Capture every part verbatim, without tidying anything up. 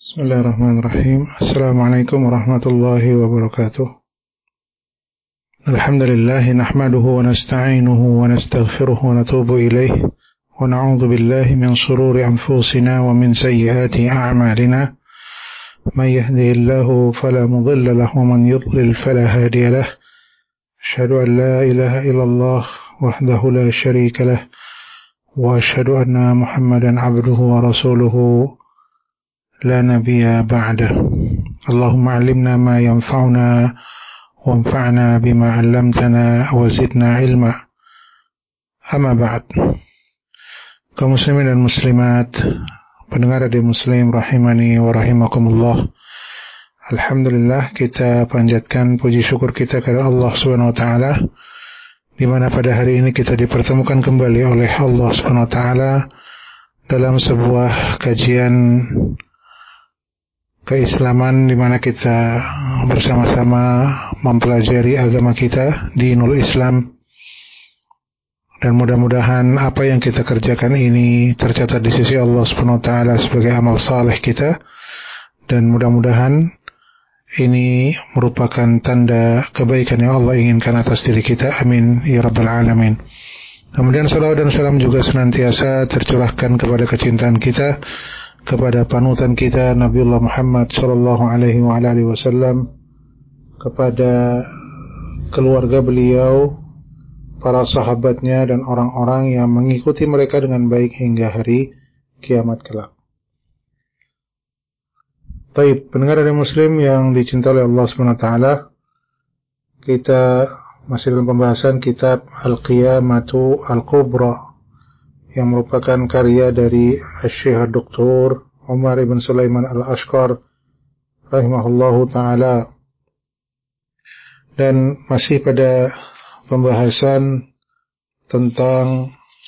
Bismillahirrahmanirrahim. Assalamualaikum warahmatullahi wabarakatuh. Alhamdulillah nahmaduhu wa nasta'inuhu wa nastaghfiruhu wa natubu ilayh wa na'udzu billahi min shururi anfusina wa min sayyiati a'malina. May yahdihillahu fala mudilla lahu wa man yudlil fala hadiya lahu. Asyhadu an la ilaha illallah wahdahu la syarika lah wa asyhadu anna Muhammadan 'abduhu wa rasuluhu لا نبي بعده. اللهم علمنا ما ينفعنا وانفعنا بما علمتنا وزدنا علما. Amma ba'd. Kaum muslimin dan muslimat, pendengar radio Muslim rahimani wa rahimakumullah. Alhamdulillah, kita panjatkan puji syukur kita kepada Allah Subhanahu wa taala di mana pada hari ini kita dipertemukan kembali oleh Allah Subhanahu wa taala dalam sebuah kajian keislaman di mana kita bersama-sama mempelajari agama kita, dinul Islam, dan mudah-mudahan apa yang kita kerjakan ini tercatat di sisi Allah Subhanahu wa taala sebagai amal saleh kita, dan mudah-mudahan ini merupakan tanda kebaikan yang Allah inginkan atas diri kita. Amin ya rabbal alamin. Kemudian salawat dan salam juga senantiasa tercurahkan kepada kecintaan kita kepada panutan kita Nabiullah Muhammad sallallahu alaihi wa alihi wasallam, kepada keluarga beliau, para sahabatnya, dan orang-orang yang mengikuti mereka dengan baik hingga hari kiamat kelak. Baik, pendengar dari Muslim yang dicintai oleh Allah Subhanahu wa taala, kita masih dalam pembahasan kitab Al-Qiyamatu Al-Kubra yang merupakan karya dari Syekh Doktor Umar ibn Sulaiman Al-Ashqar rahimahullahu ta'ala, dan masih pada pembahasan tentang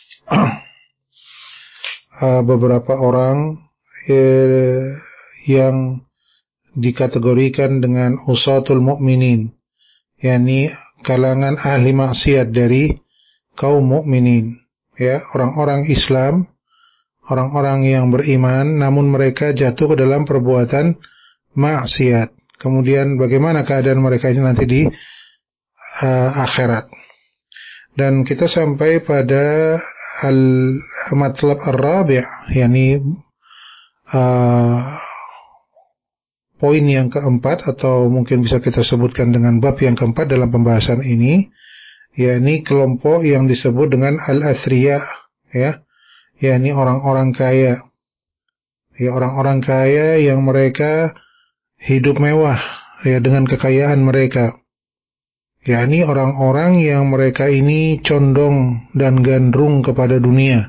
uh, beberapa orang eh, yang dikategorikan dengan usatul mu'minin, yakni kalangan ahli maksiat dari kaum mukminin. Ya, orang-orang Islam, orang-orang yang beriman, namun mereka jatuh ke dalam perbuatan maksiat. Kemudian bagaimana keadaan mereka ini nanti di uh, akhirat. Dan kita sampai pada al-matlab ar-rabi', yakni uh, poin yang keempat, atau mungkin bisa kita sebutkan dengan bab yang keempat dalam pembahasan ini, yakni kelompok yang disebut dengan al-athriya, ya, yakni orang-orang kaya, ya, orang-orang kaya yang mereka hidup mewah, ya, dengan kekayaan mereka, yakni orang-orang yang mereka ini condong dan gandrung kepada dunia,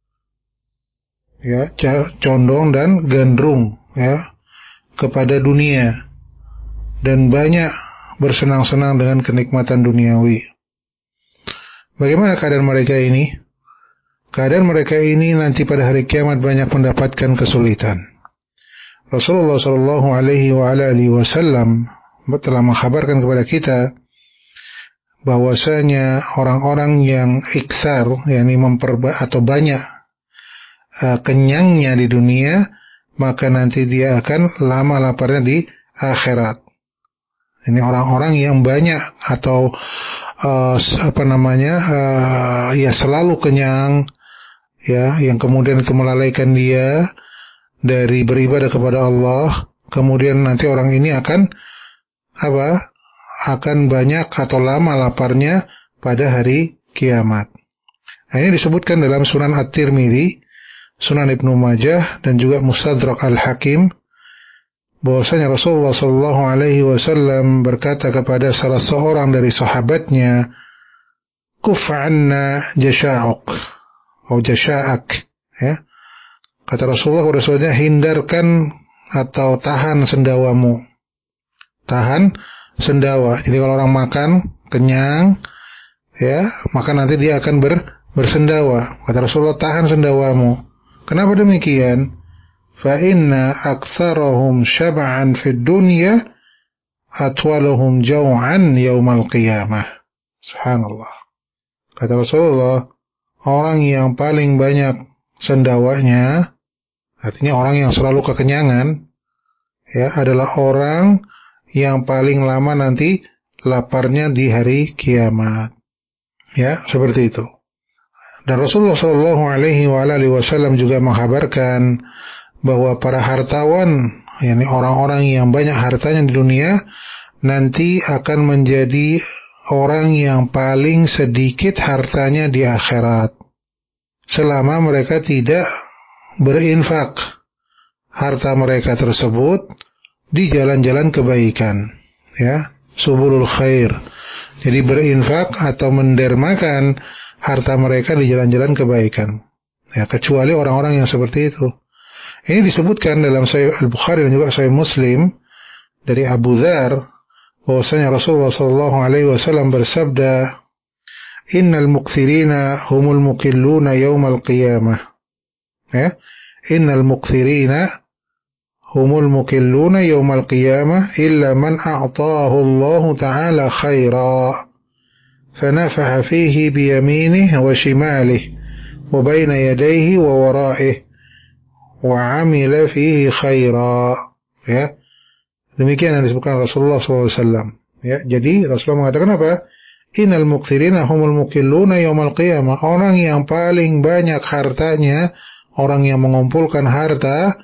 ya, condong dan gandrung, ya, kepada dunia, dan banyak bersenang-senang dengan kenikmatan duniawi. Bagaimana keadaan mereka ini? Keadaan mereka ini nanti pada hari kiamat banyak mendapatkan kesulitan. Rasulullah sallallahu alaihi wa alihi wasallam telah mengkhabarkan kepada kita bahwasanya orang-orang yang iktsar, yakni memperba atau banyak uh, kenyangnya di dunia, maka nanti dia akan lama laparnya di akhirat. Ini orang-orang yang banyak atau Uh, apa namanya uh, ya selalu kenyang, ya, yang kemudian itu melalaikan dia dari beribadah kepada Allah. Kemudian nanti orang ini akan apa akan banyak atau lama laparnya pada hari kiamat. Nah, ini disebutkan dalam Sunan At-Tirmidzi, Sunan Ibnu Majah, dan juga Mustadrak Al-Hakim, bahwasanya Rasulullah sallallahu alaihi wasallam berkata kepada salah seorang dari sahabatnya, "Kuf 'anna jasha'uk," atau jasha'ak, ya. Kata Rasulullah kepada sahabatnya, hindarkan atau tahan sendawamu. Tahan sendawa. Jadi kalau orang makan kenyang, ya, maka nanti dia akan ber, bersendawa. Kata Rasulullah, tahan sendawamu. Kenapa demikian? Fa inna aktsarahum syab'an fid dunya atwaluhum jaw'an yaumal qiyamah. Subhanallah. Kata Rasulullah, orang yang paling banyak sendawanya, artinya orang yang selalu kekenyangan, ya adalah orang yang paling lama nanti laparnya di hari kiamat. Ya, seperti itu. Dan Rasulullah Shallallahu Alaihi Wasallam juga menghabarkan bahwa para hartawan, yakni orang-orang yang banyak hartanya di dunia, nanti akan menjadi orang yang paling sedikit hartanya di akhirat, selama mereka tidak berinfak harta mereka tersebut di jalan-jalan kebaikan, ya, subulul khair. Jadi berinfak atau mendermakan harta mereka di jalan-jalan kebaikan, ya, kecuali orang-orang yang seperti itu. Ini disebutkan dalam Sahih Al-Bukhari dan juga Sahih Muslim dari Abu Dzar bahwasanya Rasulullah sallallahu alaihi wasallam bersabda, "Innal mukthirina humul muqilluna yaumal qiyamah." Ya, innal mukthirina humul muqilluna yaumal qiyamah illa man a'tahu Allah ta'ala khaira fanafaha fihi biyaminihi wa shimalihi wa baina yadayhi wa wara'ihi wa 'amila fihi khaira. Ya, demikian yang disebutkan Rasulullah sallallahu alaihi wasallam. Ya, jadi Rasulullah mengatakan apa? Innal muqtirina humul muqilluna yaumal qiyamah. Orang yang paling banyak hartanya, orang yang mengumpulkan harta,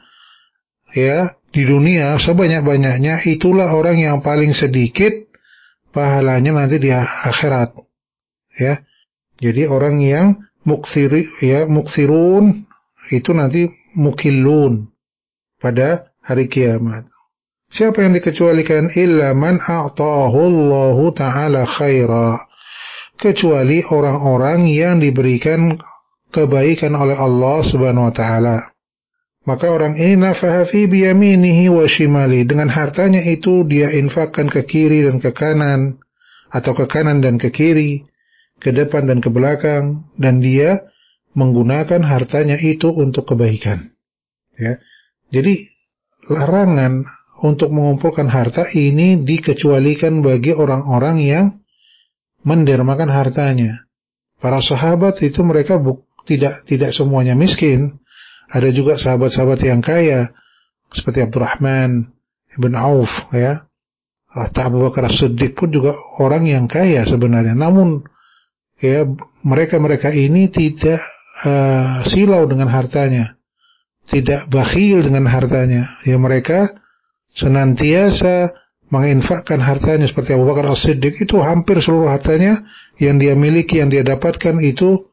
ya, di dunia sebanyak-banyaknya, itulah orang yang paling sedikit pahalanya nanti di akhirat. Ya, jadi orang yang muqsiri, ya, muqsirun itu nanti mukillun pada hari kiamat. Siapa yang dikecualikan? Illa man a'tahu Allahu ta'ala khaira. Kecuali orang-orang yang diberikan kebaikan oleh Allah Subhanahu wa taala. Maka orang ini nafaha fi biyaminihi wa shimali. Dengan hartanya itu dia infakkan ke kiri dan ke kanan, atau ke kanan dan ke kiri, ke depan dan ke belakang, dan dia menggunakan hartanya itu untuk kebaikan. Ya. Jadi larangan untuk mengumpulkan harta ini dikecualikan bagi orang-orang yang mendermakan hartanya. Para sahabat itu mereka buk, tidak tidak semuanya miskin. Ada juga sahabat-sahabat yang kaya seperti Abdurrahman ibn Auf, ya. Abu Bakar As-Siddiq pun juga orang yang kaya sebenarnya. Namun ya, mereka-mereka ini tidak uh, silau dengan hartanya, tidak bakhil dengan hartanya. Ya, mereka senantiasa menginfakkan hartanya. Seperti Abu Bakar As-Siddiq itu hampir seluruh hartanya yang dia miliki, yang dia dapatkan itu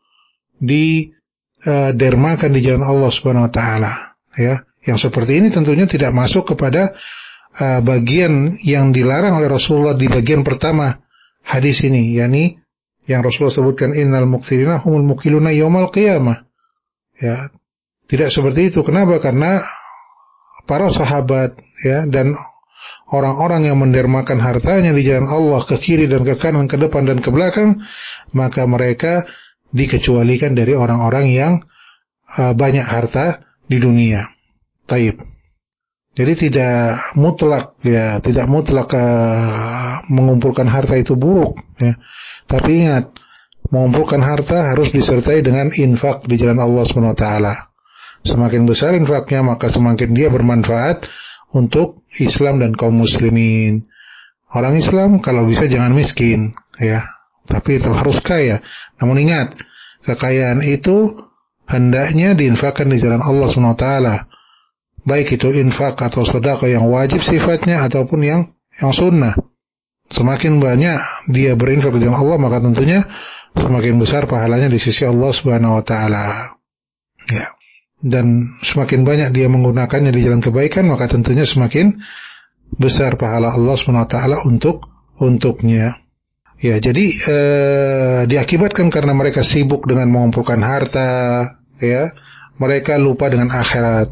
didermakan uh, di jalan Allah Subhanahu wa taala. Ya, yang seperti ini tentunya tidak masuk kepada uh, bagian yang dilarang oleh Rasulullah di bagian pertama hadis ini, yakni yang Rasulullah sebutkan innal muqtirina humul muqilluna yaumal qiyamah. Ya, tidak seperti itu. Kenapa? Karena para sahabat, ya, dan orang-orang yang mendermakan hartanya di jalan Allah ke kiri dan ke kanan, ke depan dan ke belakang, maka mereka dikecualikan dari orang-orang yang uh, banyak harta di dunia. Taib. Jadi tidak mutlak, ya, tidak mutlak uh, mengumpulkan harta itu buruk, ya. Tapi ingat, mengumpulkan harta harus disertai dengan infak di jalan Allah Subhanahu wa taala. Semakin besar infaknya, maka semakin dia bermanfaat untuk Islam dan kaum muslimin. Orang Islam kalau bisa jangan miskin, ya, tapi tetap harus kaya. Namun ingat, kekayaan itu hendaknya diinfakkan di jalan Allah Subhanahu wa taala. Baik itu infak atau sedekah yang wajib sifatnya ataupun yang yang sunnah. Semakin banyak dia berinfak di jalan Allah, maka tentunya semakin besar pahalanya di sisi Allah Subhanahu wa taala. Ya. Dan semakin banyak dia menggunakannya di jalan kebaikan, maka tentunya semakin besar pahala Allah Subhanahu wa taala untuk untuknya. Ya, jadi eh, diakibatkan karena mereka sibuk dengan mengumpulkan harta, ya, mereka lupa dengan akhirat.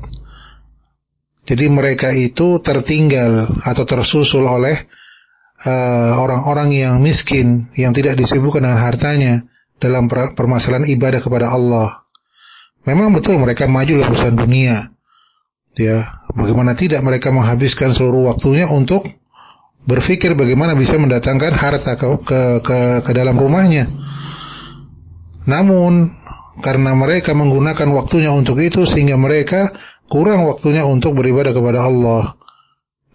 Jadi mereka itu tertinggal atau tersusul oleh uh, orang-orang yang miskin, yang tidak disibukkan dengan hartanya dalam permasalahan ibadah kepada Allah. Memang betul mereka maju dalam urusan dunia, ya. Bagaimana tidak mereka menghabiskan seluruh waktunya untuk berpikir bagaimana bisa mendatangkan harta ke ke ke, ke dalam rumahnya. Namun karena mereka menggunakan waktunya untuk itu, sehingga mereka kurang waktunya untuk beribadah kepada Allah.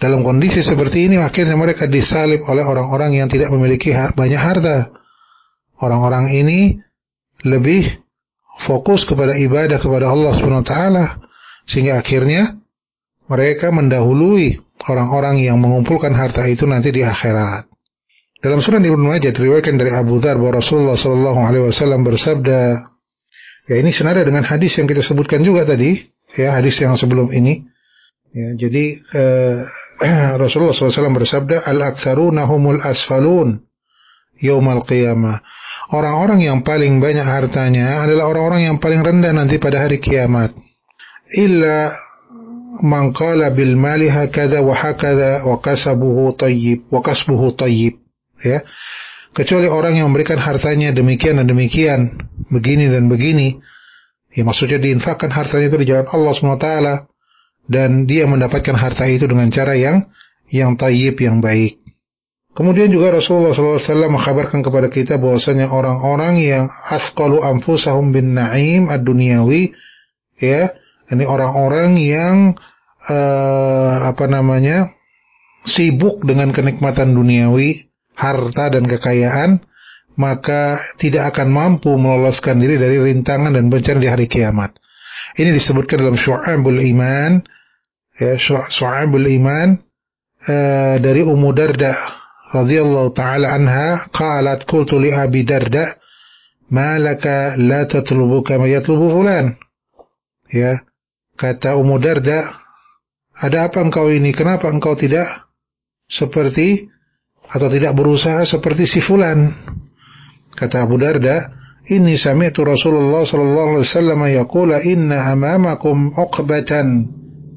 Dalam kondisi seperti ini akhirnya mereka disalib oleh orang-orang yang tidak memiliki banyak harta. Orang-orang ini lebih fokus kepada ibadah kepada Allah Subhanahu wa taala, sehingga akhirnya mereka mendahului orang-orang yang mengumpulkan harta itu nanti di akhirat. Dalam Sunan Ibnu Majah diriwayatkan dari Abu Dzar bahwa Rasulullah sallallahu alaihi wasallam bersabda, ya ini senada dengan hadis yang kita sebutkan juga tadi, ya hadis yang sebelum ini. Ya, jadi eh, Rasulullah sallallahu alaihi wasallam bersabda, al-aktsaruna humul asfalun yaumal qiyamah. Orang-orang yang paling banyak hartanya adalah orang-orang yang paling rendah nanti pada hari kiamat. Illa man qala bil mali hakadha wa hakadha wa kasabuhu tayyib wa kasbuhu tayyib. Ya, kecuali orang yang memberikan hartanya demikian dan demikian, begini dan begini, ya maksudnya diinfakkan hartanya itu di jalan Allah subhanahu wa taala, dan dia mendapatkan harta itu dengan cara yang yang tayyib, yang baik. Kemudian juga Rasulullah sallallahu alaihi wasallam mengkabarkan kepada kita bahwasanya orang-orang yang asqalu anfusahum bin na'im ad-dunyawi, ya, ini orang-orang yang uh, apa namanya sibuk dengan kenikmatan duniawi, harta dan kekayaan, maka tidak akan mampu meloloskan diri dari rintangan dan bencana di hari kiamat. Ini disebutkan dalam Syu'abul Iman, ya, Syu'abul Iman uh, dari Ummu Darda radhiyallahu taala anha, qalat qultu li Abi Darda ma laka la tatlubu kama yatlubu fulan. Ya, kata Ummu Darda, ada apa engkau ini? Kenapa engkau tidak seperti atau tidak berusaha seperti si fulan? Kata Abu Darda, inni sami'tu Rasulullah sallallahu alaihi wasallam yaqula inna amamakum uqbatan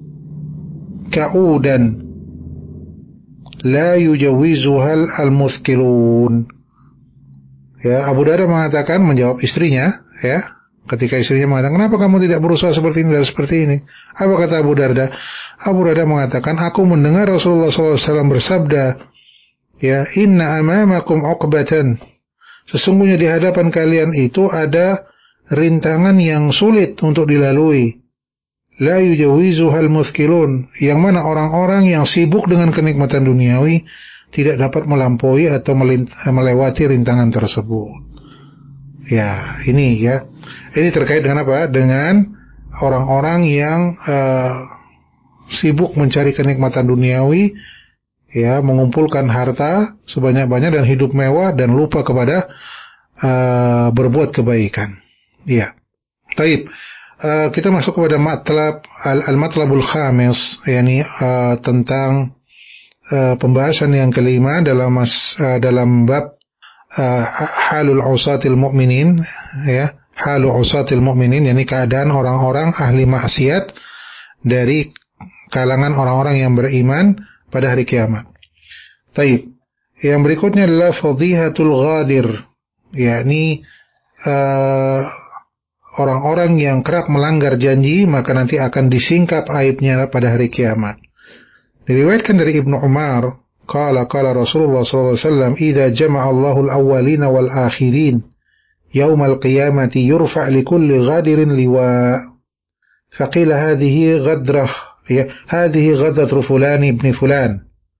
ka'udan la yujawizuhal al-muthkilun. Ya, Abu Darda mengatakan, menjawab istrinya, ya, ketika istrinya mengatakan, kenapa kamu tidak berusaha seperti ini dan seperti ini? Apa kata Abu Darda? Abu Darda mengatakan, aku mendengar Rasulullah sallallahu alaihi wasallam bersabda, ya, inna amamakum uqbatan, sesungguhnya di hadapan kalian itu ada rintangan yang sulit untuk dilalui. La yujawizuhal muthkilun, yang mana orang-orang yang sibuk dengan kenikmatan duniawi tidak dapat melampaui atau melewati rintangan tersebut. Ya, ini ya. Ini terkait dengan apa? Dengan orang-orang yang uh, sibuk mencari kenikmatan duniawi, ya, mengumpulkan harta sebanyak-banyak dan hidup mewah dan lupa kepada uh, berbuat kebaikan. Ya. Taib. Uh, kita masuk kepada matlab al-matlabul khamis, yakni uh, tentang uh, pembahasan yang kelima dalam mas, uh, dalam bab uh, halul usatil mu'minin, ya, halul usatil mu'minin, yakni keadaan orang-orang ahli maksiat dari kalangan orang-orang yang beriman pada hari kiamat. Taib. Yang berikutnya adalah fadhihatul ghadir, yakni uh, orang-orang yang kerap melanggar janji, maka nanti akan disingkap aibnya pada hari kiamat. Diriwayatkan dari Ibnu Umar, qala qala Rasulullah sallallahu alaihi wasallam, idza jama'a Allahu al-awwalina wal akhirin yaumal qiyamati yurfa' likulli ghadirin liwa'. Faqila hadhihi ghadrah, ya, hadhihi ghadratu fulan ibn fulan.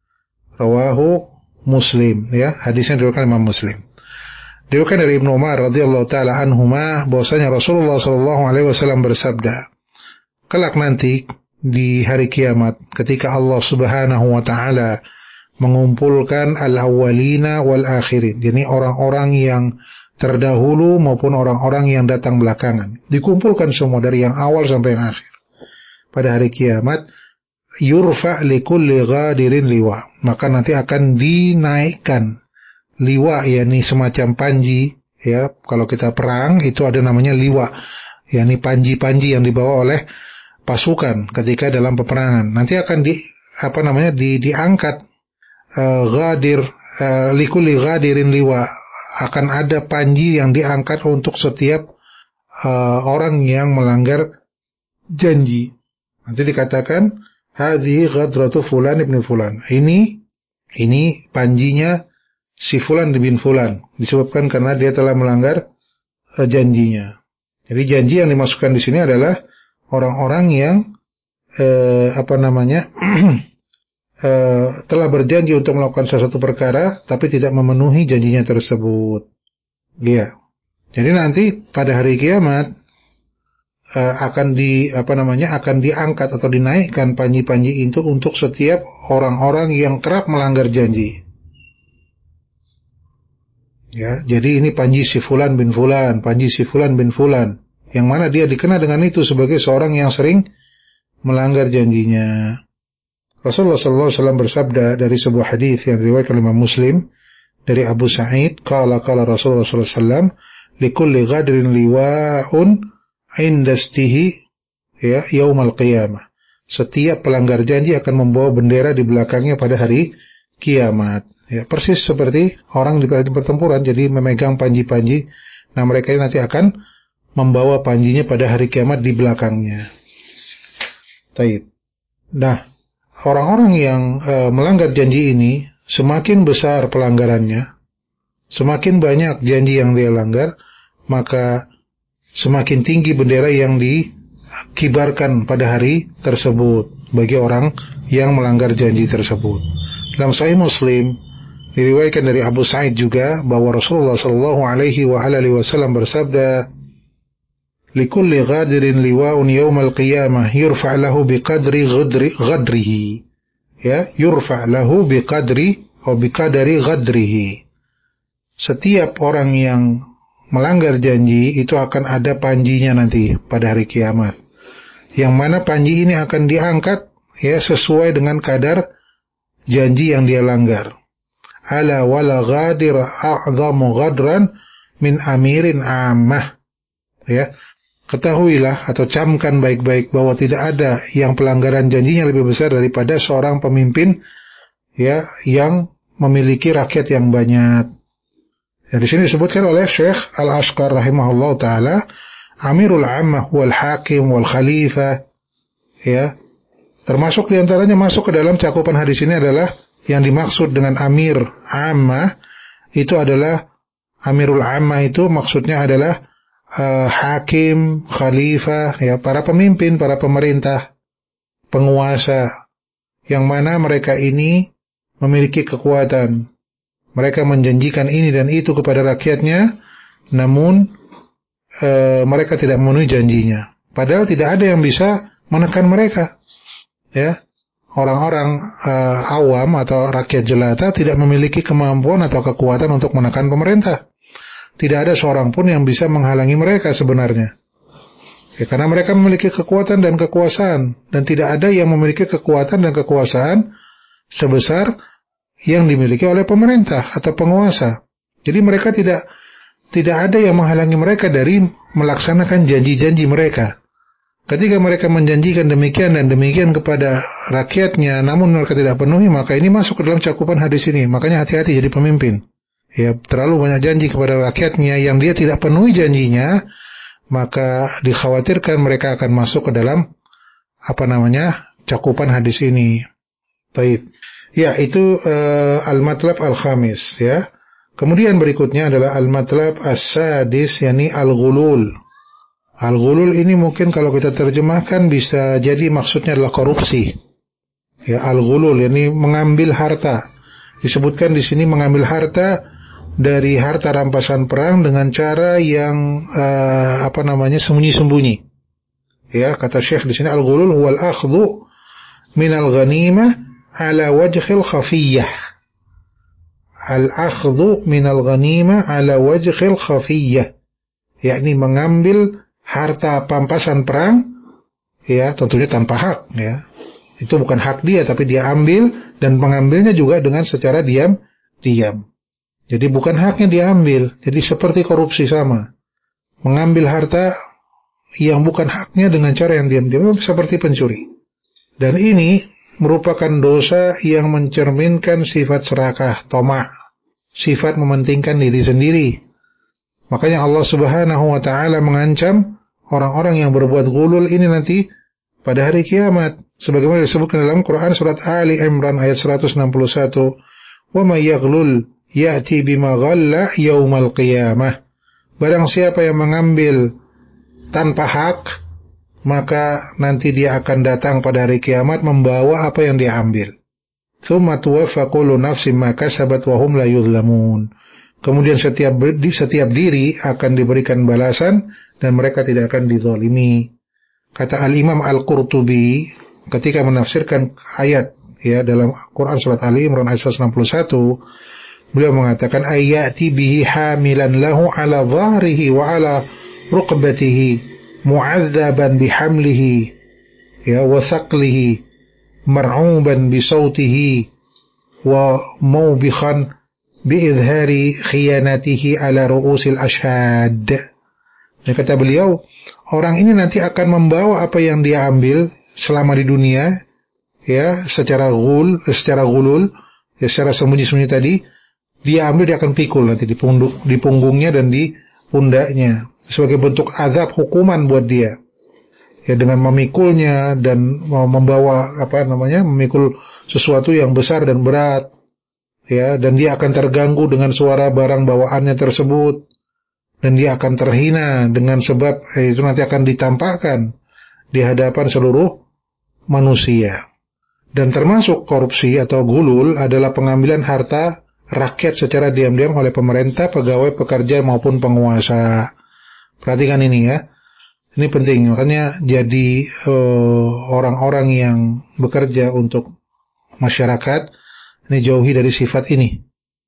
Rawahu Muslim, ya, hadisnya diriwayatkan Imam Muslim. Diriwayatkan dari Ibnu Umar radhiyallahu taala anhuma bahwasanya Rasulullah sallallahu alaihi wasallam bersabda, kelak nanti di hari kiamat ketika Allah Subhanahu wa taala mengumpulkan al-awwalina wal akhirin, yakni orang-orang yang terdahulu maupun orang-orang yang datang belakangan, dikumpulkan semua dari yang awal sampai yang akhir. Pada hari kiamat, yurfa likulli ghadirin liwa, maka nanti akan dinaikkan liwa, yakni semacam panji, ya, kalau kita perang itu ada namanya liwa, yakni panji-panji yang dibawa oleh pasukan ketika dalam peperangan. Nanti akan di apa namanya di diangkat uh, ghadir uh, likulli ghadirin liwa, akan ada panji yang diangkat untuk setiap uh, orang yang melanggar janji. Nanti dikatakan hadhihi ghadratu fulan ibn fulan. Ini ini panjinya si fulan bin fulan, disebabkan karena dia telah melanggar uh, janjinya. Jadi janji yang dimasukkan di sini adalah orang-orang yang uh, apa namanya uh, telah berjanji untuk melakukan sesuatu perkara tapi tidak memenuhi janjinya tersebut. Ya. Jadi nanti pada hari kiamat uh, akan di apa namanya akan diangkat atau dinaikkan panji-panji itu untuk setiap orang-orang yang kerap melanggar janji. Ya, jadi ini panji si fulan bin fulan, panji si fulan bin fulan, yang mana dia dikenal dengan itu sebagai seorang yang sering melanggar janjinya. Rasulullah sallallahu alaihi wasallam bersabda dari sebuah hadis yang diriwayatkan oleh Imam Muslim dari Abu Sa'id, qala qala Rasulullah sallallahu alaihi wasallam, likulli ghadrin liwa'un 'inda istihi ya yaumal qiyamah. Setiap pelanggar janji akan membawa bendera di belakangnya pada hari kiamat. Ya, persis seperti orang di pertempuran, jadi memegang panji-panji. Nah, mereka ini nanti akan membawa panjinya pada hari kiamat di belakangnya. Taib. Nah, orang-orang yang e, melanggar janji ini, semakin besar pelanggarannya, semakin banyak janji yang dia langgar, maka semakin tinggi bendera yang dikibarkan pada hari tersebut bagi orang yang melanggar janji tersebut. Dalam Sahih Muslim diriwayatkan dari Abu Sa'id juga bahwa Rasulullah sallallahu alaihi wa alihi wasallam bersabda, "Likulli ghadirin liwa'un yaumal qiyamah yurfa' lahu biqadri ghadri ghadrihi." Ya, yurfa' lahu biqadri atau biqadri ghadrihi. Setiap orang yang melanggar janji itu akan ada panjinya nanti pada hari kiamat. Yang mana panji ini akan diangkat ya sesuai dengan kadar janji yang dia langgar. Ala wala ghadir a'zamu ghadran min amirin ammah. Ya, ketahuilah atau camkan baik-baik bahwa tidak ada yang pelanggaran janjinya lebih besar daripada seorang pemimpin ya yang memiliki rakyat yang banyak. Ya, di sini disebutkan oleh Syekh Al-Ashqar rahimahullah taala, Amirul Ammah wal Hakim wal Khalifah. Ya, termasuk diantaranya masuk ke dalam cakupan hadis ini adalah yang dimaksud dengan Amir Ammah itu adalah Amirul Ammah itu maksudnya adalah uh, hakim, khalifah, ya para pemimpin, para pemerintah, penguasa, yang mana mereka ini memiliki kekuatan. Mereka menjanjikan ini dan itu kepada rakyatnya, namun uh, mereka tidak memenuhi janjinya. Padahal tidak ada yang bisa menekan mereka. Ya. Orang-orang uh, awam atau rakyat jelata tidak memiliki kemampuan atau kekuatan untuk menekan pemerintah. Tidak ada seorang pun yang bisa menghalangi mereka sebenarnya. Ya, karena mereka memiliki kekuatan dan kekuasaan, dan tidak ada yang memiliki kekuatan dan kekuasaan sebesar yang dimiliki oleh pemerintah atau penguasa. Jadi mereka tidak tidak ada yang menghalangi mereka dari melaksanakan janji-janji mereka. Ketika mereka menjanjikan demikian dan demikian kepada rakyatnya, namun mereka tidak penuhi, maka ini masuk ke dalam cakupan hadis ini. Makanya hati-hati jadi pemimpin. Ya, terlalu banyak janji kepada rakyatnya yang dia tidak penuhi janjinya, maka dikhawatirkan mereka akan masuk ke dalam apa namanya cakupan hadis ini. Baik. Ya, itu uh, al-matlab al-khamis. Ya. Kemudian berikutnya adalah al-matlab as-sadis, yakni al-ghulul. Al-ghulul ini mungkin kalau kita terjemahkan bisa jadi maksudnya adalah korupsi. Ya, al-ghulul yakni mengambil harta. Disebutkan di sini mengambil harta dari harta rampasan perang dengan cara yang uh, apa namanya sembunyi-sembunyi. Ya, kata Syekh di sini al-ghulul huwal akhdhu min al-ghanimah ala wajhil khafiyyah. Al-akhdhu min al-ghanimah ala wajhil khafiyyah. Yakni mengambil harta pampasan perang, ya tentunya tanpa hak, ya itu bukan hak dia tapi dia ambil dan mengambilnya juga dengan secara diam-diam. Jadi bukan haknya dia ambil, jadi seperti korupsi sama, mengambil harta yang bukan haknya dengan cara yang diam-diam seperti pencuri. Dan ini merupakan dosa yang mencerminkan sifat serakah, tamak, sifat mementingkan diri sendiri. Makanya Allah Subhanahu wa taala mengancam orang-orang yang berbuat ghulul ini nanti pada hari kiamat. Sebagaimana disebutkan dalam Quran surat Ali Imran ayat seratus enam puluh satu, "Wa may yaghlul ya'ti bima ghalla yaumal qiyamah." Barang siapa yang mengambil tanpa hak, maka nanti dia akan datang pada hari kiamat membawa apa yang dia ambil. Tsumma tuwaffa kullu nafsin ma kasabat wa hum la yuzlamun. Kemudian setiap di setiap diri akan diberikan balasan dan mereka tidak akan dizalimi. Kata Al-Imam Al-Qurtubi ketika menafsirkan ayat ya dalam Quran surat Ali Imran ayat seratus enam puluh satu, beliau mengatakan ayati bihi hamilan lahu ala dhahrihi wa ala rukbatihi mu'adzaban bihamlihi ya wa thaqlihi mar'uban bi sautihi wa mawbikhan bi idhari khiyanatihi ala ru'usil ashhad. Dan kata beliau, orang ini nanti akan membawa apa yang dia ambil selama di dunia ya secara ghul, secara ghulul, ya secara sembunyi-sembunyi tadi, dia ambil, dia akan pikul nanti di punduk, di punggungnya dan di pundaknya sebagai bentuk azab hukuman buat dia. Ya dengan memikulnya dan membawa apa namanya memikul sesuatu yang besar dan berat ya, dan dia akan terganggu dengan suara barang bawaannya tersebut dan dia akan terhina dengan sebab eh, itu nanti akan ditampakkan di hadapan seluruh manusia. Dan termasuk korupsi atau gulul adalah pengambilan harta rakyat secara diam-diam oleh pemerintah, pegawai, pekerja maupun penguasa. Perhatikan ini ya. Ini penting, makanya jadi uh, orang-orang yang bekerja untuk masyarakat ini jauhi dari sifat ini.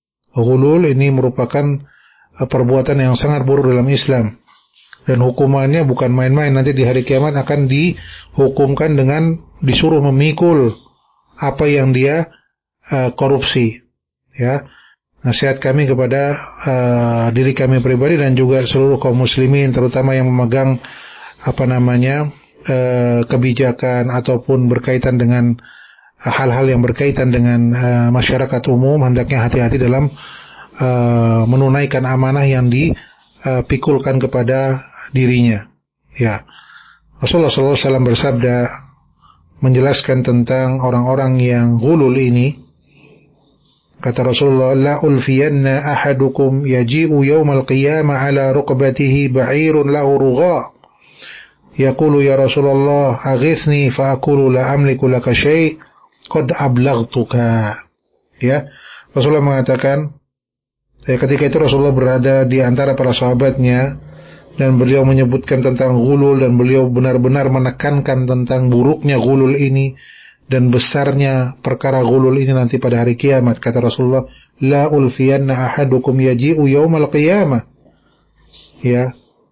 Ghulul ini merupakan uh, perbuatan yang sangat buruk dalam Islam dan hukumannya bukan main-main. Nanti di hari kiamat akan dihukumkan dengan disuruh memikul apa yang dia uh, korupsi. Ya, nasihat kami kepada uh, diri kami pribadi dan juga seluruh kaum muslimin, terutama yang memegang apa namanya uh, kebijakan ataupun berkaitan dengan uh, hal-hal yang berkaitan dengan uh, masyarakat umum, hendaknya hati-hati dalam uh, menunaikan amanah yang dipikulkan uh, kepada dirinya. Ya, Rasulullah shallallahu alaihi wasallam bersabda menjelaskan tentang orang-orang yang ghulul ini. Kata Rasulullah, la ulfiyanna ahadukum yaji'u yawmal qiyamah ala rukbatihi ba'irun lahu rugha. Yaqulu ya Rasulullah aghithni fa aqulu la amliku laka syai' qad ablaghtuka. Ya, Rasulullah mengatakan ya, ketika itu Rasulullah berada di antara para sahabatnya dan beliau menyebutkan tentang ghulul dan beliau benar-benar menekankan tentang buruknya ghulul ini dan besarnya perkara ghulul ini nanti pada hari kiamat. Kata Rasulullah, la ulfiyanna ahadukum yaji'u yawmal qiyamah. Ya,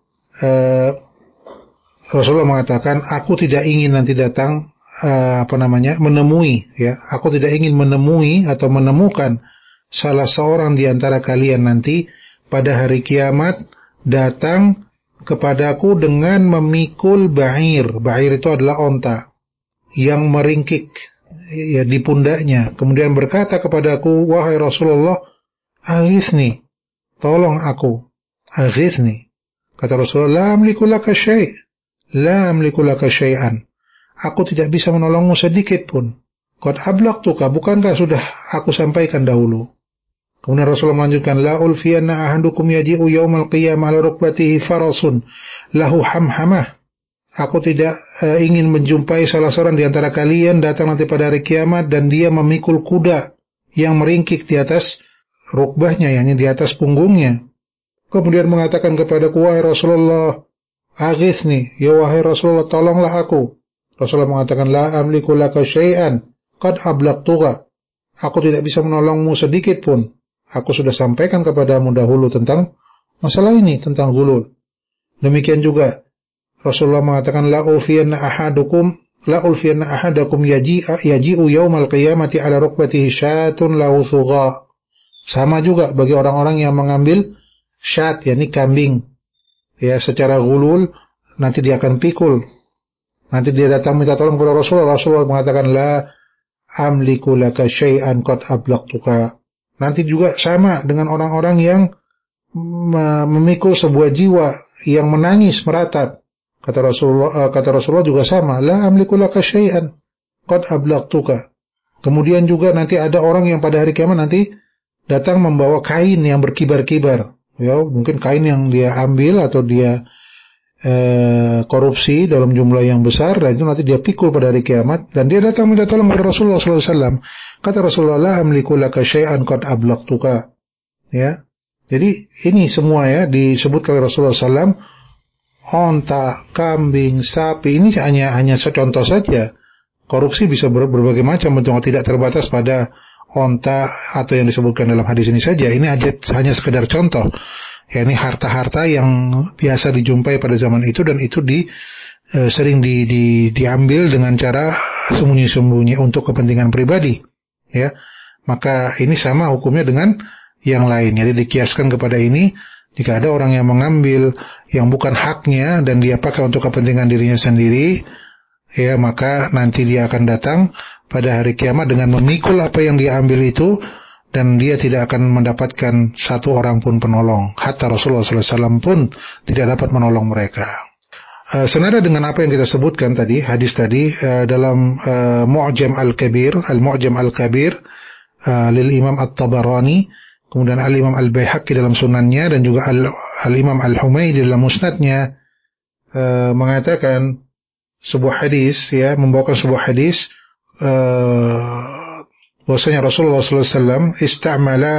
uh, Rasulullah mengatakan, aku tidak ingin nanti datang uh, apa namanya menemui, ya, aku tidak ingin menemui atau menemukan salah seorang di antara kalian nanti pada hari kiamat datang kepadaku dengan memikul ba'ir. Ba'ir itu adalah onta yang meringkik ya di pundaknya. Kemudian berkata kepadaku, wahai Rasulullah, aghithni, tolong aku, aghithni. Kata Rasulullah, la amliku laka syai'. La amliku laka syai'an. Aku tidak bisa menolongmu sedikit pun. Qad ablaqtuka, bukankah sudah aku sampaikan dahulu. Kemudian Rasulullah melanjutkan, la ulfiyanna ahadukum yaji'u yawmal qiyamah ala rukbatihi farasun lahu hamhamah. Aku tidak uh, ingin menjumpai salah seorang di antara kalian datang nanti pada hari kiamat dan dia memikul kuda yang meringkik di atas rukbahnya, yakni di atas punggungnya. Kemudian mengatakan kepadaku, wahai Rasulullah, aghithni, ya wahai Rasulullah, tolonglah aku. Rasulullah mengatakan, la amliku laka syai'an qad ablaqtuka. Aku tidak bisa menolongmu sedikit pun. Aku sudah sampaikan kepadamu dahulu tentang masalah ini, tentang ghulul. Demikian juga Rasulullah mengatakan, la ulfiyanna ahadukum la ulfiyanna ahadakum yaji'u yaji'u yaumal qiyamati ala rukbatihi syatun lahu thugha. Sama juga bagi orang-orang yang mengambil syat, yakni kambing, ya, secara ghulul, nanti dia akan pikul. Nanti dia datang minta tolong kepada Rasulullah. Rasulullah mengatakan, la amliku laka syai'an qad ablaqtuka. Nanti juga sama dengan orang-orang yang memikul sebuah jiwa yang menangis meratap. Kata Rasulullah, kata Rasulullah juga sama, la amliku laka syai'an qad ablaqtuka. Kemudian juga nanti ada orang yang pada hari kiamat nanti datang membawa kain yang berkibar-kibar. Ya, mungkin kain yang dia ambil atau dia eh, korupsi dalam jumlah yang besar, dan itu nanti dia pikul pada hari kiamat, dan dia datang minta tolong kepada Rasulullah sallallahu alaihi wasallam. Kata Rasulullah, la amliku laka syai'an qad ablaqtuka. Ya, jadi ini semua ya disebut oleh Rasulullah sallallahu alaihi wasallam. Onta, kambing, sapi, ini hanya hanya secontoh saja. Korupsi bisa ber, berbagai macam bentuk, tidak terbatas pada onta atau yang disebutkan dalam hadis ini saja. Ini aja, hanya sekedar contoh. Ya, ini harta-harta yang biasa dijumpai pada zaman itu, dan itu di e, sering di, di, diambil dengan cara sembunyi-sembunyi untuk kepentingan pribadi. Ya, maka ini sama hukumnya dengan yang lain. Jadi dikiaskan kepada ini. Jika ada orang yang mengambil yang bukan haknya dan dia pakai untuk kepentingan dirinya sendiri, ya, maka nanti dia akan datang pada hari kiamat dengan memikul apa yang dia ambil itu, dan dia tidak akan mendapatkan satu orang pun penolong. Hatta Rasulullah sallallahu alaihi wasallam pun tidak dapat menolong mereka. Uh, senada dengan apa yang kita sebutkan tadi, hadis tadi, uh, dalam uh, Mu'jam Al-Kabir, Al-Mu'jam Al-Kabir uh, lil Imam At-Tabarani, kemudian Al-Imam Al-Baihaqi dalam sunannya, dan juga Al-Imam Al-Humaydi dalam musnadnya, uh, mengatakan sebuah hadis, ya, membawakan sebuah hadis uh, bahwasanya Rasulullah sallallahu alaihi wasallam istamala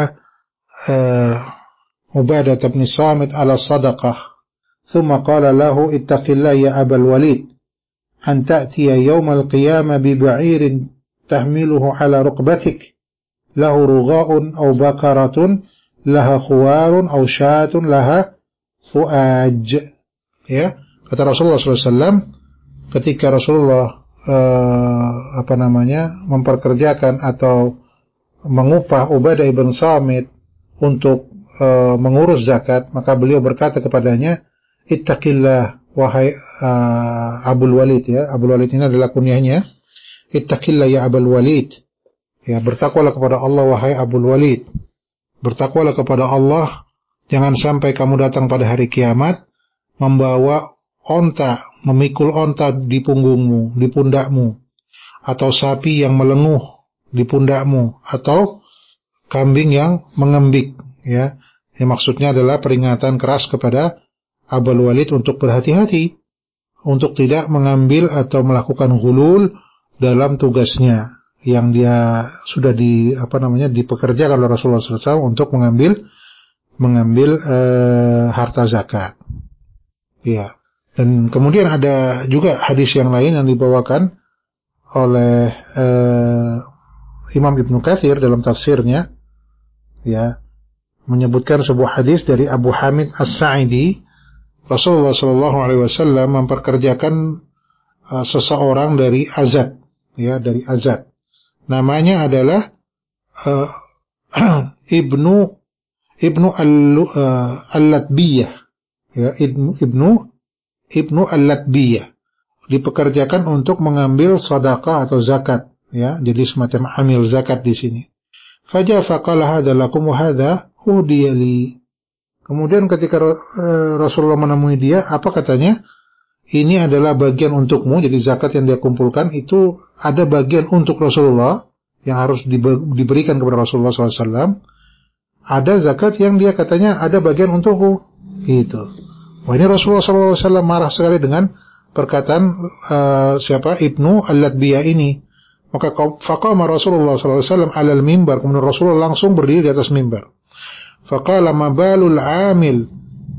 uh, Ubadah bin Samit ala sadaqah, thumma qala lahu ittaqillah ya Abal Walid an ta'tiya yawm al-qiyamah bi ba'irin tahmiluhu ala rukbatik lahu rughaun aw bakaratun laha khuwarun aw syatun laha fuaj. Ya, kata Rasulullah sallallahu alaihi wasallam ketika Rasulullah uh, apa namanya memperkerjakan atau mengupah Ubadah ibn Samit untuk uh, mengurus zakat, maka beliau berkata kepadanya, ittaqillah wahai uh, Abul Walid. Ya, Abul Walid ini adalah kunyahnya. Ittaqillah ya Abul Walid. Ya, bertakwalah kepada Allah wahai Abul Walid. Bertakwalah kepada Allah, jangan sampai kamu datang pada hari kiamat membawa onta, memikul onta di punggungmu, di pundakmu, atau sapi yang melenguh di pundakmu, atau kambing yang mengembik. Ya, yang maksudnya adalah peringatan keras kepada Abul Walid untuk berhati-hati, untuk tidak mengambil atau melakukan ghulul dalam tugasnya yang dia sudah di apa namanya dipekerjakan oleh Rasulullah sallallahu alaihi wasallam untuk mengambil mengambil uh, harta zakat. Ya. Dan kemudian ada juga hadis yang lain yang dibawakan oleh uh, Imam Ibnu Katsir dalam tafsirnya, ya, menyebutkan sebuah hadis dari Abu Hamid As-Sa'idi. Rasulullah sallallahu alaihi wasallam memperkerjakan uh, seseorang dari Azad, ya, dari Azad. Namanya adalah uh, Ibnu Ibnu Al-Latbiyah, ya, Ibnu Ibnu Ibnu Al-Latbiyah, dipekerjakan untuk mengambil sedekah atau zakat, ya, jadi semacam amil zakat di sini. Faja faqala hadza lakum wa hadza udiya li. Kemudian ketika Rasulullah menemui dia, apa katanya? Ini adalah bagian untukmu. Jadi zakat yang dia kumpulkan itu ada bagian untuk Rasulullah yang harus diberikan kepada Rasulullah sallallahu alaihi wasallam. Ada zakat yang dia katanya ada bagian untukku, gitu. Wah, ini Rasulullah sallallahu alaihi wasallam marah sekali dengan perkataan uh, siapa Ibnu Al-Latbiyah ini. Maka faqama Rasulullah sallallahu alaihi wasallam alal mimbar. Kemudian Rasulullah langsung berdiri di atas mimbar. Faqala mabalul amil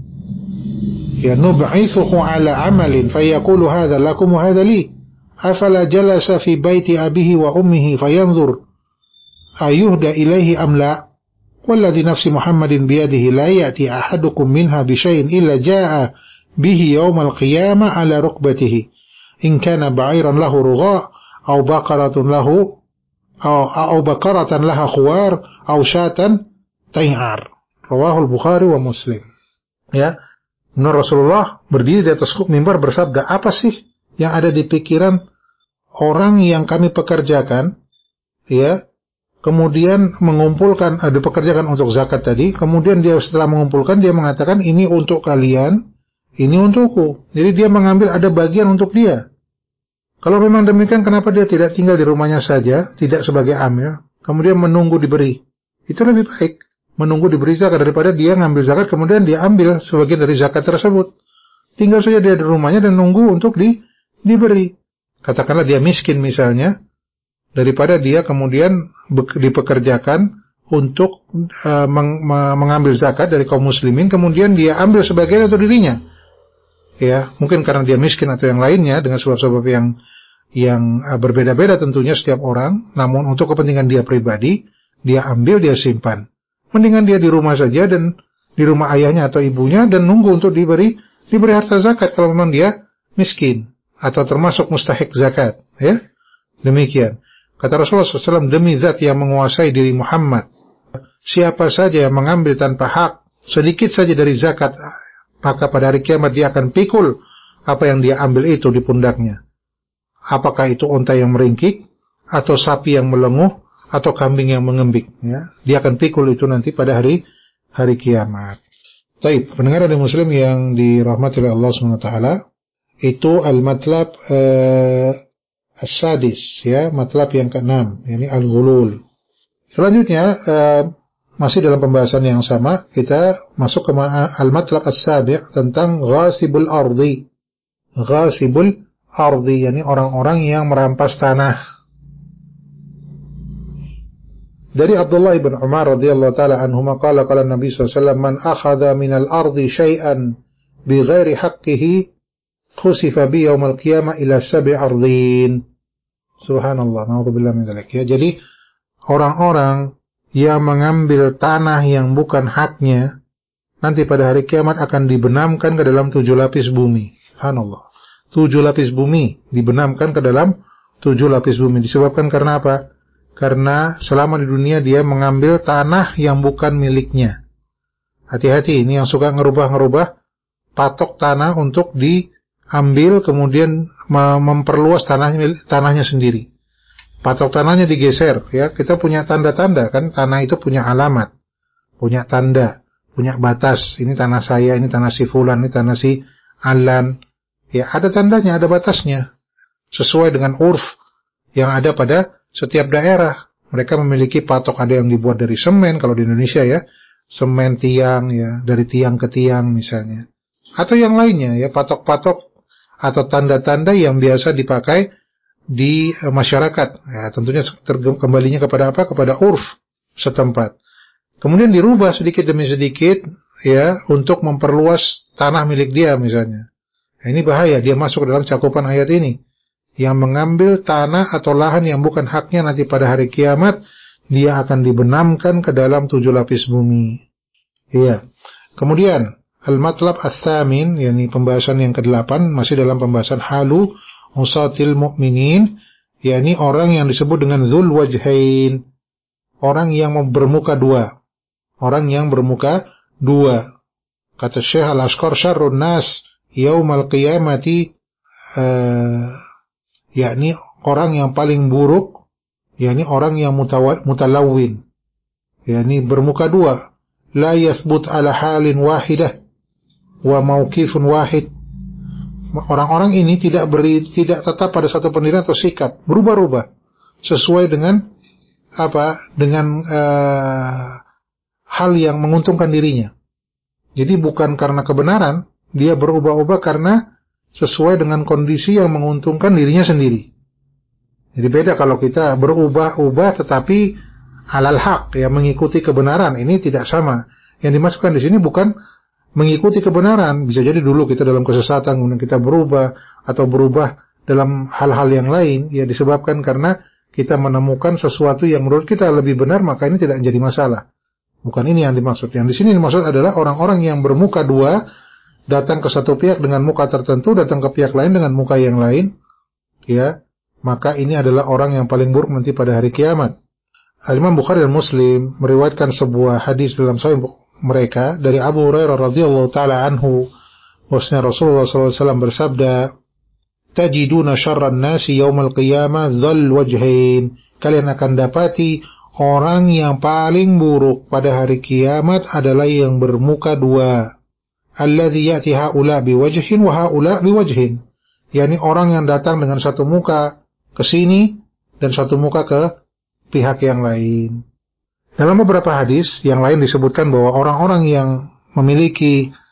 ya nub'ithuhu ala amalin fayaqulu hadha lakum wa hadha li afala jalasa fi baiti abihi wa ummihi fayanzur ayuhda ilaihi am la walladhi nafsi Muhammadin biyadihi la ya'ti ahadukum minha bi syai'in illa jaa'a bihi yawmal qiyamah ala rukbatihi in kana ba'iran lahu rugha' aw baqaratun lahu aw aw baqaratan laha khuwar aw syatan tay'ar. Rawahul Bukhari wa Muslim. Ya, menurut Rasulullah berdiri di atas mimbar bersabda, apa sih yang ada di pikiran orang yang kami pekerjakan, ya, kemudian mengumpulkan, ada pekerjakan untuk zakat tadi, kemudian dia setelah mengumpulkan dia mengatakan ini untuk kalian, ini untukku. Jadi dia mengambil ada bagian untuk dia. Kalau memang demikian, kenapa dia tidak tinggal di rumahnya saja, tidak sebagai amil, kemudian menunggu diberi? Itu lebih baik menunggu diberi zakat daripada dia ngambil zakat kemudian dia ambil sebagian dari zakat tersebut. Tinggal saja dia di rumahnya dan nunggu untuk di, diberi. Katakanlah dia miskin misalnya, daripada dia kemudian dipekerjakan untuk uh, meng, mengambil zakat dari kaum muslimin, kemudian dia ambil sebagian untuk dirinya. Ya, mungkin karena dia miskin atau yang lainnya dengan sebab-sebab yang yang uh, berbeda-beda tentunya setiap orang, namun untuk kepentingan dia pribadi, dia ambil, dia simpan. Mendingan dia di rumah saja dan di rumah ayahnya atau ibunya dan nunggu untuk diberi diberi harta zakat kalau memang dia miskin atau termasuk mustahik zakat, ya. Demikian. Kata Rasulullah shallallahu alaihi wasallam, demi zat yang menguasai diri Muhammad, siapa saja yang mengambil tanpa hak sedikit saja dari zakat, maka pada hari kiamat dia akan pikul apa yang dia ambil itu di pundaknya. Apakah itu unta yang meringkik, atau sapi yang melenguh, atau kambing yang mengembik, ya. Dia akan pikul itu nanti pada hari hari kiamat. Baik, pendengar dari Muslim yang dirahmati oleh Allah subhanahu wa taala, itu al-matlab eh, as-sadis, ya, matlab yang keenam, yakni al-ghulul. Selanjutnya eh, masih dalam pembahasan yang sama, kita masuk ke al-matlab as-sabi' tentang ghasibul ardi. Ghasibul ardi, yakni orang-orang yang merampas tanah. Dari Abdullah ibn Umar radhiyallahu taala anhuma qala qala Nabi sallallahu alaihi wasallam, man akhadha minal ardi syai'an bighairi haqqihi khusifa bi yaumal qiyamah ila sab'i ardin. Subhanallah, na'udzubillah min dzalik, ya. Jadi orang-orang yang mengambil tanah yang bukan haknya nanti pada hari kiamat akan dibenamkan ke dalam tujuh lapis bumi. Subhanallah. Tujuh lapis bumi dibenamkan ke dalam tujuh lapis bumi. Disebabkan karena apa? Karena selama di dunia dia mengambil tanah yang bukan miliknya. Hati-hati, ini yang suka ngerubah-ngerubah patok tanah untuk di ambil kemudian memperluas tanahnya, tanahnya sendiri. Patok tanahnya digeser, ya. Kita punya tanda-tanda kan, tanah itu punya alamat, punya tanda, punya batas. Ini tanah saya, ini tanah si fulan, ini tanah si Alan. Ya, ada tandanya, ada batasnya. Sesuai dengan urf yang ada pada setiap daerah. Mereka memiliki patok, ada yang dibuat dari semen kalau di Indonesia, ya. Semen tiang, ya, dari tiang ke tiang misalnya. Atau yang lainnya, ya, patok-patok atau tanda-tanda yang biasa dipakai di e, masyarakat. Ya, tentunya kembalinya kepada apa? Kepada urf setempat. Kemudian dirubah sedikit demi sedikit, ya, untuk memperluas tanah milik dia misalnya. Nah, ini bahaya, dia masuk dalam cakupan ayat ini. Yang mengambil tanah atau lahan yang bukan haknya nanti pada hari kiamat, dia akan dibenamkan ke dalam tujuh lapis bumi. Iya. Kemudian al-matlab ats-tsamin, yakni pembahasan yang kedelapan, masih dalam pembahasan halu usatil mu'minin, yakni orang yang disebut dengan dzul wajhain, orang yang bermuka dua. Orang yang bermuka dua. Kata Syekh Al-Asqar, syarrun nas yaumal qiyamati, uh, yakni orang yang paling buruk, yakni orang yang mutalawwin, yakni bermuka dua, la yathbut ala halin wahidah wa mauqifun wahid. Orang-orang ini tidak beri, tidak tetap pada satu pendirian atau sikap, berubah-ubah sesuai dengan apa? Dengan uh, hal yang menguntungkan dirinya. Jadi bukan karena kebenaran, dia berubah-ubah karena sesuai dengan kondisi yang menguntungkan dirinya sendiri. Jadi beda kalau kita berubah-ubah tetapi alal haq, ya, mengikuti kebenaran, ini tidak sama. Yang dimasukkan di sini bukan mengikuti kebenaran. Bisa jadi dulu kita dalam kesesatan, kemudian kita berubah atau berubah dalam hal-hal yang lain, ya, disebabkan karena kita menemukan sesuatu yang menurut kita lebih benar, maka ini tidak menjadi masalah. Bukan ini yang dimaksud. Yang di sini dimaksud adalah orang-orang yang bermuka dua, datang ke satu pihak dengan muka tertentu, datang ke pihak lain dengan muka yang lain, ya, maka ini adalah orang yang paling buruk nanti pada hari kiamat. Al-Imam Bukhari dan Muslim meriwayatkan sebuah hadis dalam sahih mereka dari Abu Hurairah radhiyallahu taala anhu, bahwasanya Rasulullah sallallahu alaihi wasallam bersabda, tajiduna syarran nasi yaumal qiyamah dzal wajhain, kalian akan dapati orang yang paling buruk pada hari kiamat adalah yang bermuka dua. Alladzi ya'ti haula biwajhin wa haula biwajhin, yakni orang yang datang dengan satu muka ke sini dan satu muka ke pihak yang lain. Dalam beberapa hadis yang lain disebutkan bahwa orang-orang yang memiliki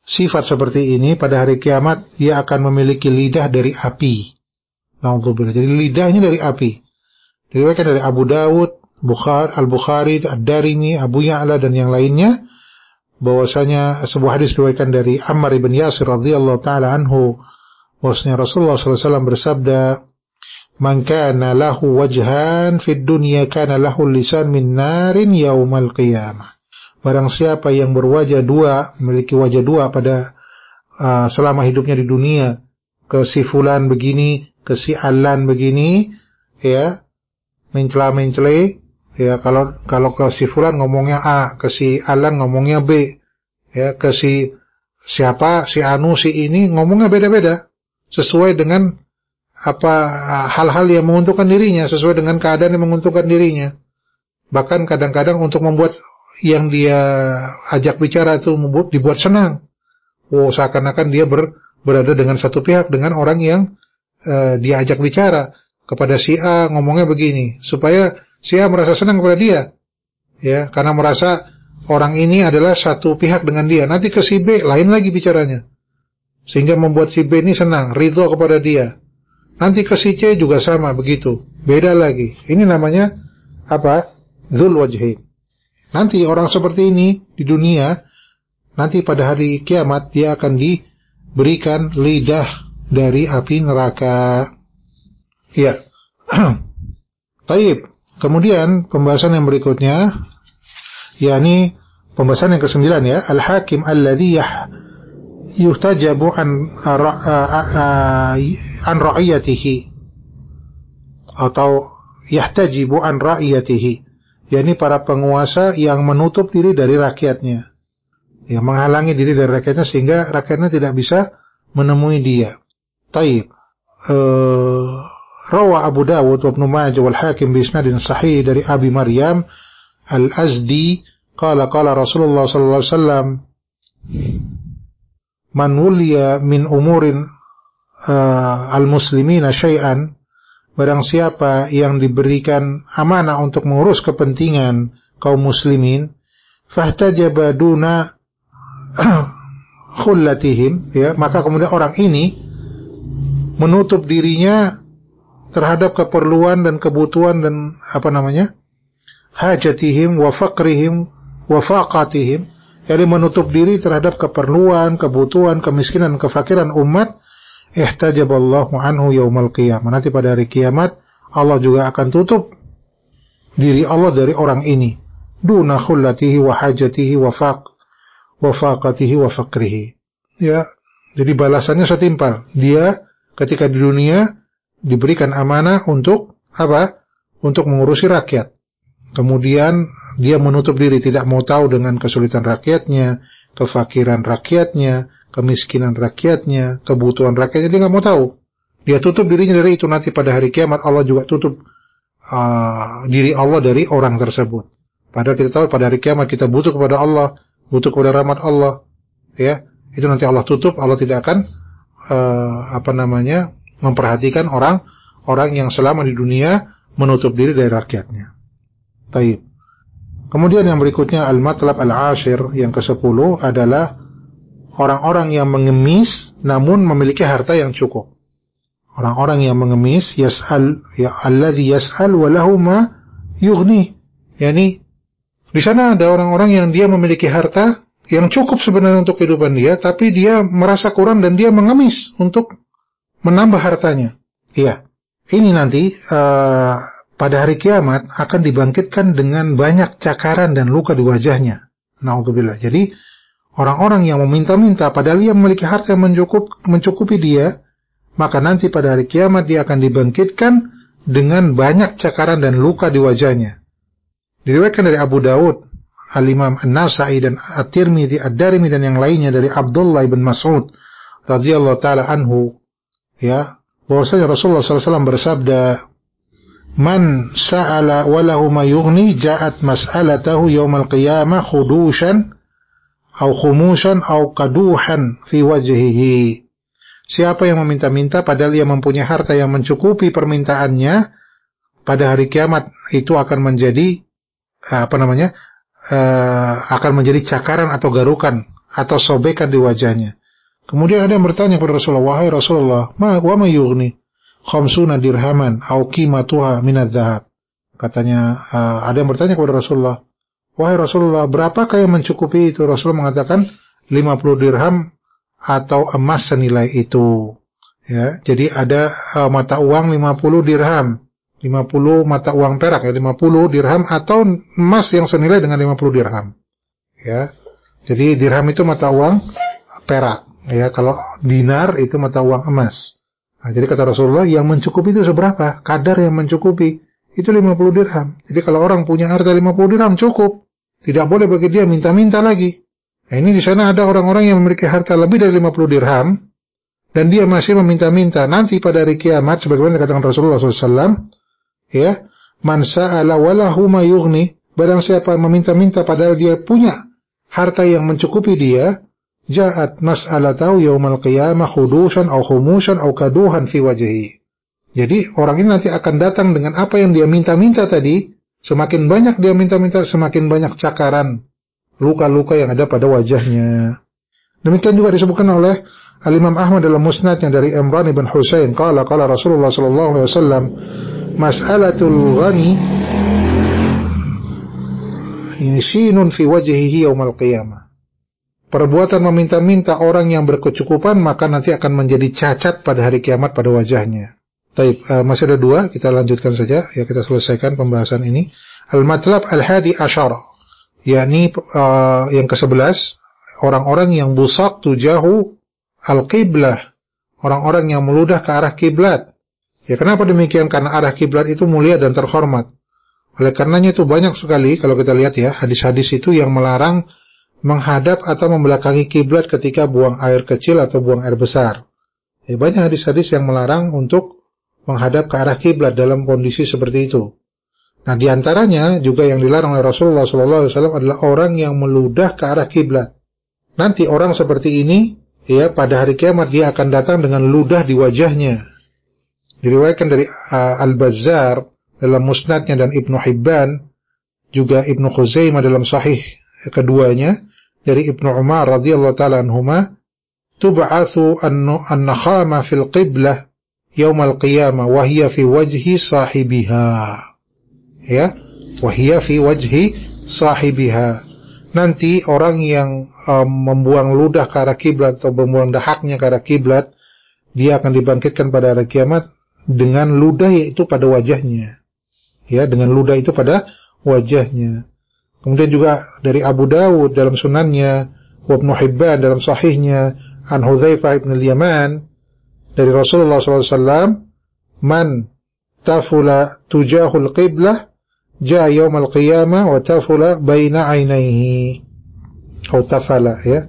sifat seperti ini pada hari kiamat dia akan memiliki lidah dari api. Na'udzubillah. Jadi lidahnya dari api. Diriwayatkan dari Abu Dawud, Bukhari, Al-Bukhari, Ad-Darimi, Abu Ya'la dan yang lainnya bahwasanya sebuah hadis diriwayatkan dari Ammar bin Yasir radhiyallahu taala anhu bahwasanya Rasulullah sallallahu alaihi wasallam bersabda, "Man kana lahu wajhan fid dunya kana lahu lisan min narin yaumal qiyamah." Barang siapa yang berwajah dua, memiliki wajah dua pada uh, selama hidupnya di dunia, ke si fulan begini, ke si alan begini, ya, mencela-mencela. Ya, kalau kalau ke si fulan ngomongnya A, ke si alan ngomongnya B, ya, ke si siapa, si anu, si ini ngomongnya beda-beda sesuai dengan apa hal-hal yang menguntungkan dirinya, sesuai dengan keadaan yang menguntungkan dirinya. Bahkan kadang-kadang untuk membuat yang dia ajak bicara itu membuat dibuat senang. Oh, seakan-akan dia ber, berada dengan satu pihak dengan orang yang uh, dia ajak bicara. Kepada si A ngomongnya begini, supaya si A merasa senang kepada dia, ya, karena merasa orang ini adalah satu pihak dengan dia. Nanti ke si B lain lagi bicaranya, sehingga membuat si B ini senang, ridho kepada dia. Nanti ke si C juga sama begitu, beda lagi. Ini namanya apa? Dzul wajhain. Nanti orang seperti ini di dunia, nanti pada hari kiamat dia akan diberikan lidah dari api neraka. Ya. Baik. Kemudian pembahasan yang berikutnya, yakni pembahasan yang kesembilan, ya, al-hakim alladhi yuhtajabu an an ra'iyatihi atau yahtajibu an ra'iyatihi, yakni para penguasa yang menutup diri dari rakyatnya, ya, menghalangi diri dari rakyatnya sehingga rakyatnya tidak bisa menemui dia. Taib. Uh, Rawa Abu Dawud wa Ibnu Majah wal Hakim bi isnadin sahih dari Abi Maryam Al-Azdi qala qala Rasulullah sallallahu alaihi wasallam, man wuliya min umurin uh, al-muslimina syai'an, barang siapa yang diberikan amanah untuk mengurus kepentingan kaum muslimin, fahtajaba duna khullatihim, ya, maka kemudian orang ini menutup dirinya terhadap keperluan dan kebutuhan dan apa namanya hajatihim wa faqrihim wa faqatihim, jadi menutup diri terhadap keperluan, kebutuhan, kemiskinan, kefakiran umat, ihtajaballahu anhu yaumal qiyamah, nanti pada hari kiamat Allah juga akan tutup diri Allah dari orang ini, duna khullatihi wa hajatihi wa faq wa faqatihi wa faqrihi, ya. Jadi balasannya setimpal. Dia ketika di dunia diberikan amanah untuk apa? Untuk mengurusi rakyat. Kemudian dia menutup diri, tidak mau tahu dengan kesulitan rakyatnya, kefakiran rakyatnya, kemiskinan rakyatnya, kebutuhan rakyatnya, dia nggak mau tahu. Dia tutup dirinya dari itu. Nanti pada hari kiamat Allah juga tutup uh, diri Allah dari orang tersebut. Padahal kita tahu pada hari kiamat kita butuh kepada Allah, butuh kepada rahmat Allah, ya. Itu nanti Allah tutup, Allah tidak akan uh, apa namanya memperhatikan orang-orang yang selama di dunia menutup diri dari rakyatnya. Taib. Kemudian yang berikutnya al-matlab al-ashir, yang kesepuluh adalah orang-orang yang mengemis namun memiliki harta yang cukup. Orang-orang yang mengemis, yas'al, ya alladhi yas'al wa lahu ma yughni. Yani di sana ada orang-orang yang dia memiliki harta yang cukup sebenarnya untuk kehidupan dia, tapi dia merasa kurang dan dia mengemis untuk menambah hartanya. Iya, ini nanti uh, pada hari kiamat akan dibangkitkan dengan banyak cakaran dan luka di wajahnya. Na'udzubillah. Jadi orang-orang yang meminta-minta padahal dia memiliki harta yang mencukup, mencukupi dia, maka nanti pada hari kiamat dia akan dibangkitkan dengan banyak cakaran dan luka di wajahnya. Diriwayatkan dari Abu Dawud, Al-Imam An-Nasa'i dan At-Tirmidzi, Ad-Darimi dan yang lainnya dari Abdullah bin Mas'ud radhiyallahu taala anhu, ya, bahwasanya Rasulullah sallallahu alaihi wasallam bersabda, man sa'ala walahu ma yughni ja'at mas'alatahu yaumal qiyamah khudushan au khumushan au qaduhan fi wajhihi. Siapa yang meminta-minta padahal ia mempunyai harta yang mencukupi permintaannya, pada hari kiamat itu akan menjadi apa namanya uh, akan menjadi cakaran atau garukan atau sobekan di wajahnya. Kemudian ada yang bertanya kepada Rasulullah, wahai Rasulullah, ma wa ma yughni khamsuna dirhaman au qimatuha min adz-dzahab. Katanya, uh, ada yang bertanya kepada Rasulullah, wahai Rasulullah, berapakah yang mencukupi itu? Rasulullah mengatakan lima puluh dirham atau emas senilai itu. Ya, jadi ada uh, mata uang lima puluh dirham, lima puluh mata uang perak ya, lima puluh dirham atau emas yang senilai dengan lima puluh dirham. Ya. Jadi dirham itu mata uang perak. Ya, kalau dinar itu mata uang emas. Nah, jadi kata Rasulullah, yang mencukupi itu seberapa? Kadar yang mencukupi itu lima puluh dirham. Jadi kalau orang punya harta lima puluh dirham cukup. Tidak boleh bagi dia minta-minta lagi. Nah, ini di sana ada orang-orang yang memiliki harta lebih dari lima puluh dirham dan dia masih meminta-minta. Nanti pada hari kiamat, sebagaimana dikatakan Rasulullah shallallahu alaihi wasallam, ya, man sa'ala walahu ma yughni, barang siapa meminta-minta padahal dia punya harta yang mencukupi dia, ja'at mas'alatahu yaumal qiyamah khudushan au khumushan au kaduhan fi wajhi. Jadi orang ini nanti akan datang dengan apa yang dia minta-minta tadi. Semakin banyak dia minta-minta, semakin banyak cakaran, luka-luka yang ada pada wajahnya. Demikian juga disebutkan oleh Al-Imam Ahmad dalam musnadnya dari Imran ibn Husain, qala qala Rasulullah sallallahu alaihi wasallam, mas'alatul ghani sinun fi wajhihi yaumal qiyamah. Perbuatan meminta-minta orang yang berkecukupan maka nanti akan menjadi cacat pada hari kiamat pada wajahnya. Taib, uh, masih ada dua, kita lanjutkan saja, ya kita selesaikan pembahasan ini. Al-matlab al-hadi asyara, yakni uh, yang kesebelas, orang-orang yang busak tujahu al-qiblah, orang-orang yang meludah ke arah kiblat. Ya, kenapa demikian? Karena arah kiblat itu mulia dan terhormat. Oleh karenanya itu banyak sekali kalau kita lihat ya, hadis-hadis itu yang melarang menghadap atau membelakangi kiblat ketika buang air kecil atau buang air besar. Ya, banyak hadis-hadis yang melarang untuk menghadap ke arah kiblat dalam kondisi seperti itu. Nah, diantaranya juga yang dilarang oleh Rasulullah shallallahu alaihi wasallam adalah orang yang meludah ke arah kiblat. Nanti orang seperti ini, ya, pada hari kiamat dia akan datang dengan ludah di wajahnya. Diriwayatkan dari uh, Al-Bazzar dalam musnadnya dan Ibnu Hibban, juga Ibnu Khuzaimah dalam sahih keduanya, dari Ibnu Umar radhiyallahu taala anhuma, tub'atsu an-nakhama fil qiblah yaumal qiyamah wa hiya fi wajhi sahibiha. Ya, wa hiya fi wajhi sahibiha. Nanti orang yang um, membuang ludah ke arah kiblat atau membuang dahaknya ke arah kiblat, dia akan dibangkitkan pada hari kiamat dengan ludah yaitu pada wajahnya. Ya, dengan ludah itu pada wajahnya. Kemudian juga dari Abu Dawud dalam sunannya, wa Ibnu Hibban dalam sahihnya, an Hudzaifah bin al-Yaman dari Rasulullah shallallahu alaihi wasallam, man tafula tujahul qiblah jaa yaumal qiyamah wa tafula baina ainaihi, atau tafala, ya,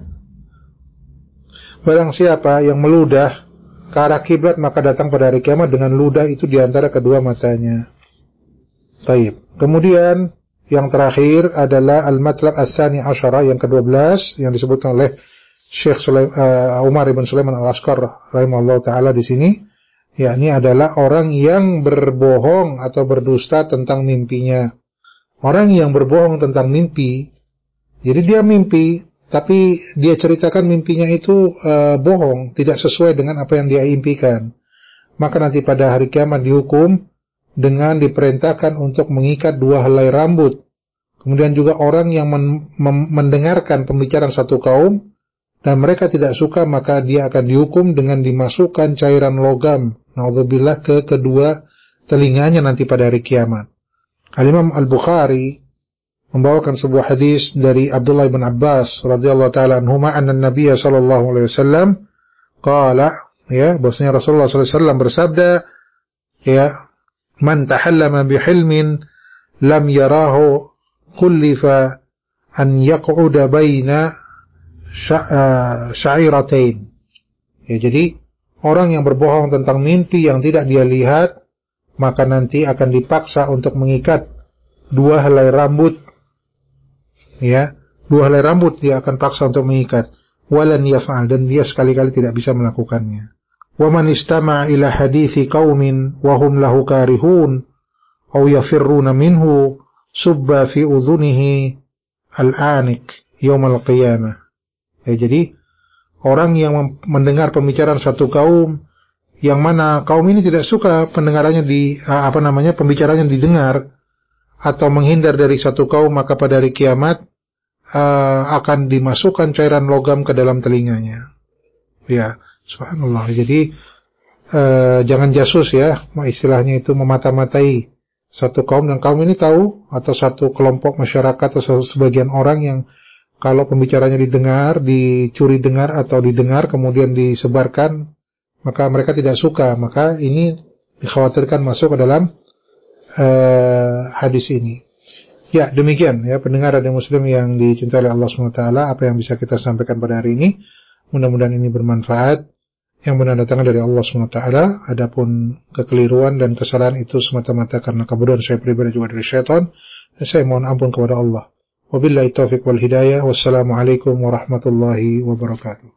barang siapa yang meludah ke arah kiblat maka datang pada hari kiamat dengan ludah itu di antara kedua matanya. Taib. Kemudian yang terakhir adalah al-matlab ats-tsani asyara, yang kedua belas, yang disebutkan oleh Syekh Sulaim, uh, Umar ibn Sulaiman al-Askar rahimahullah ta'ala di sini, yakni adalah orang yang berbohong atau berdusta tentang mimpinya. Orang yang berbohong tentang mimpi, jadi dia mimpi, tapi dia ceritakan mimpinya itu uh, bohong, tidak sesuai dengan apa yang dia impikan. Maka nanti pada hari kiamat dihukum dengan diperintahkan untuk mengikat dua helai rambut. Kemudian juga orang yang men- mem- mendengarkan pembicaraan satu kaum dan mereka tidak suka, maka dia akan dihukum dengan dimasukkan cairan logam, naudzubillah, ke kedua telinganya nanti pada hari kiamat. Al-Imam Al-Bukhari membawakan sebuah hadis dari Abdullah bin Abbas radhiyallahu taala anhuma, anna Nabiy sallallahu alaihi wasallam qala, ya, bahwasanya Rasulullah sallallahu alaihi wasallam bersabda, ya, man tahallama bihilmin lam yarahu kullifa an yaq'uda baina syairatain. Ya, jadi orang yang berbohong tentang mimpi yang tidak dia lihat, maka nanti akan dipaksa untuk mengikat dua helai rambut. Ya, dua helai rambut dia akan paksa untuk mengikat. Walan yaf'al, dan dia sekali-kali tidak bisa melakukannya. Wa man istama'a ila hadithi qaumin wa hum lahu karihun aw yafirruna minhu subba fi udhunihi al-anik yaumal qiyamah. Ya, jadi orang yang mendengar pembicaraan satu kaum yang mana kaum ini tidak suka pendengarannya di apa namanya pembicaranya didengar atau menghindar dari satu kaum, maka pada hari kiamat uh, akan dimasukkan cairan logam ke dalam telinganya. Ya, subhanallah. Jadi uh, jangan jasus ya, istilahnya itu memata-matai satu kaum, dan kaum ini tahu, atau satu kelompok masyarakat atau sebagian orang yang kalau pembicaranya didengar, dicuri dengar atau didengar kemudian disebarkan, maka mereka tidak suka. Maka ini dikhawatirkan masuk ke dalam uh, hadis ini. Ya, demikian ya pendengar radio muslim yang dicintai oleh Allah subhanahu wa taala, apa yang bisa kita sampaikan pada hari ini. Mudah-mudahan ini bermanfaat. Yang benar datangnya dari Allah subhanahu wa taala. Adapun kekeliruan dan kesalahan itu semata-mata karena kebodohan saya pribadi juga dari syaitan. Saya mohon ampun kepada Allah. Wabillahi taufiq wal hidayah. Wassalamualaikum warahmatullahi wabarakatuh.